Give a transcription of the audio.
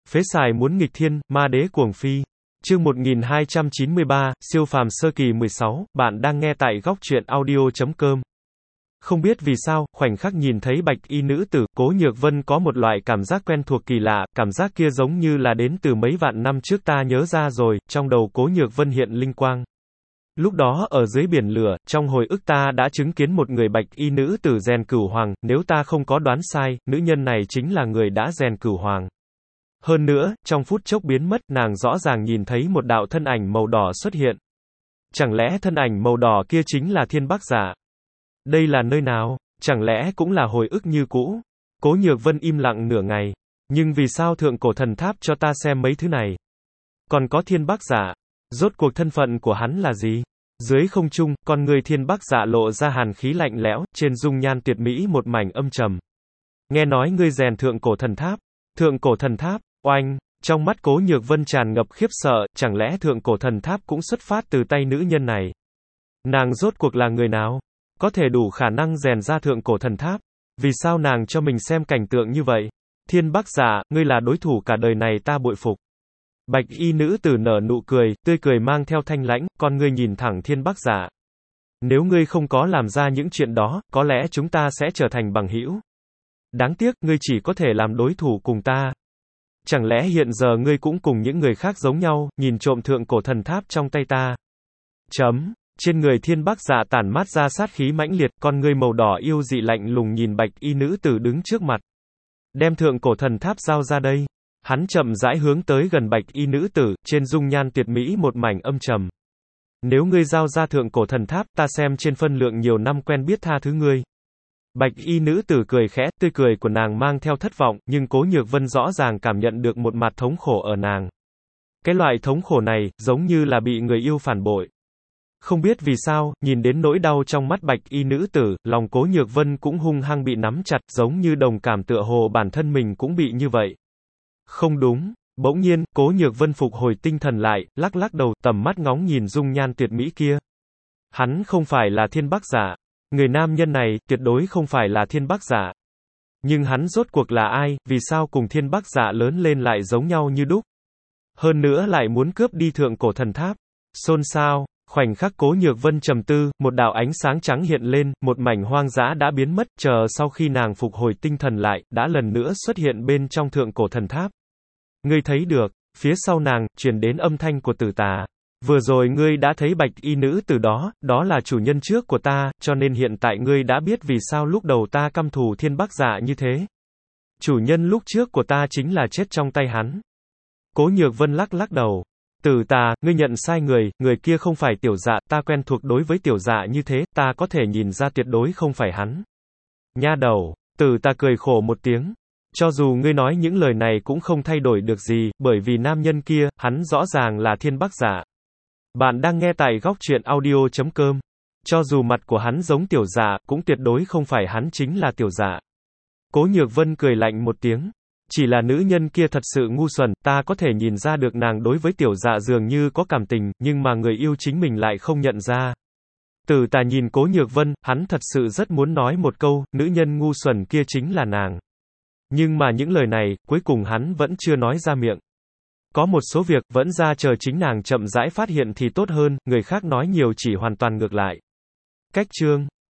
Phế xài muốn nghịch thiên, ma đế cuồng phi. Chương 1293, siêu phàm sơ kỳ 16, bạn đang nghe tại góc truyện audio.com. Không biết vì sao, khoảnh khắc nhìn thấy bạch y nữ tử, Cố Nhược Vân có một loại cảm giác quen thuộc kỳ lạ, cảm giác kia giống như là đến từ mấy vạn năm trước ta nhớ ra rồi, trong đầu Cố Nhược Vân hiện linh quang. Lúc đó ở dưới biển lửa, trong hồi ức ta đã chứng kiến một người bạch y nữ tử rèn cửu hoàng, nếu ta không có đoán sai, nữ nhân này chính là người đã rèn cửu hoàng. Hơn nữa, trong phút chốc biến mất, nàng rõ ràng nhìn thấy một đạo thân ảnh màu đỏ xuất hiện. Chẳng lẽ thân ảnh màu đỏ kia chính là Thiên Bắc Giả? Đây là nơi nào? Chẳng lẽ cũng là hồi ức như cũ? Cố Nhược Vân im lặng nửa ngày. Nhưng vì sao thượng cổ thần tháp cho ta xem mấy thứ này? Còn có Thiên Bắc Giả. Rốt cuộc thân phận của hắn là gì? Dưới không trung, con người Thiên Bắc Giả lộ ra hàn khí lạnh lẽo, trên dung nhan tuyệt mỹ một mảnh âm trầm. Nghe nói ngươi rèn thượng cổ thần tháp. Thượng cổ thần tháp, oanh, trong mắt Cố Nhược Vân tràn ngập khiếp sợ, chẳng lẽ thượng cổ thần tháp cũng xuất phát từ tay nữ nhân này? Nàng rốt cuộc là người nào? Có thể đủ khả năng rèn ra thượng cổ thần tháp? Vì sao nàng cho mình xem cảnh tượng như vậy? Thiên Bắc Giả, ngươi là đối thủ cả đời này ta bội phục. Bạch y nữ tử nở nụ cười, tươi cười mang theo thanh lãnh, con ngươi nhìn thẳng Thiên Bắc Giả. Nếu ngươi không có làm ra những chuyện đó, có lẽ chúng ta sẽ trở thành bằng hữu. Đáng tiếc, ngươi chỉ có thể làm đối thủ cùng ta. Chẳng lẽ hiện giờ ngươi cũng cùng những người khác giống nhau, nhìn trộm thượng cổ thần tháp trong tay ta? Trên người Thiên Bắc Giả tản mát ra sát khí mãnh liệt, con ngươi màu đỏ yêu dị lạnh lùng nhìn bạch y nữ tử đứng trước mặt. Đem thượng cổ thần tháp giao ra đây. Hắn chậm rãi hướng tới gần bạch y nữ tử, trên dung nhan tuyệt mỹ một mảnh âm trầm. Nếu ngươi giao ra thượng cổ thần tháp, ta xem trên phân lượng nhiều năm quen biết tha thứ ngươi. Bạch y nữ tử cười khẽ, tươi cười của nàng mang theo thất vọng, nhưng Cố Nhược Vân rõ ràng cảm nhận được một mặt thống khổ ở nàng. Cái loại thống khổ này, giống như là bị người yêu phản bội. Không biết vì sao, nhìn đến nỗi đau trong mắt bạch y nữ tử, lòng Cố Nhược Vân cũng hung hăng bị nắm chặt, giống như đồng cảm tựa hồ bản thân mình cũng bị như vậy. Không đúng, bỗng nhiên, Cố Nhược Vân phục hồi tinh thần lại, lắc lắc đầu, tầm mắt ngóng nhìn dung nhan tuyệt mỹ kia. Hắn không phải là Thiên Bắc Giả. Người nam nhân này, tuyệt đối không phải là Thiên Bắc Giả. Nhưng hắn rốt cuộc là ai, vì sao cùng Thiên Bắc Giả lớn lên lại giống nhau như đúc? Hơn nữa lại muốn cướp đi thượng cổ thần tháp. Xôn xao, khoảnh khắc Cố Nhược Vân trầm tư, một đạo ánh sáng trắng hiện lên, một mảnh hoang dã đã biến mất, chờ sau khi nàng phục hồi tinh thần lại, đã lần nữa xuất hiện bên trong thượng cổ thần tháp. Ngươi thấy được, phía sau nàng, truyền đến âm thanh của Tử Tà. Vừa rồi ngươi đã thấy bạch y nữ tử đó, đó là chủ nhân trước của ta, cho nên hiện tại ngươi đã biết vì sao lúc đầu ta căm thù Thiên Bắc Giả như thế. Chủ nhân lúc trước của ta chính là chết trong tay hắn. Cố Nhược Vân lắc lắc đầu. Tử Tà, ngươi nhận sai người, người kia không phải Tiểu Dạ, ta quen thuộc đối với Tiểu Dạ như thế, ta có thể nhìn ra tuyệt đối không phải hắn. Nha đầu, Tử Tà cười khổ một tiếng. Cho dù ngươi nói những lời này cũng không thay đổi được gì, bởi vì nam nhân kia, hắn rõ ràng là Thiên Bắc Giả. Bạn đang nghe tại góc truyện audio.com. Cho dù mặt của hắn giống Tiểu Dạ, cũng tuyệt đối không phải hắn chính là Tiểu Dạ. Cố Nhược Vân cười lạnh một tiếng. Chỉ là nữ nhân kia thật sự ngu xuẩn, ta có thể nhìn ra được nàng đối với Tiểu Dạ dường như có cảm tình, nhưng mà người yêu chính mình lại không nhận ra. Tử Tà nhìn Cố Nhược Vân, hắn thật sự rất muốn nói một câu, nữ nhân ngu xuẩn kia chính là nàng. Nhưng mà những lời này, cuối cùng hắn vẫn chưa nói ra miệng. Có một số việc, vẫn ra chờ chính nàng chậm rãi phát hiện thì tốt hơn, người khác nói nhiều chỉ hoàn toàn ngược lại. Cách chương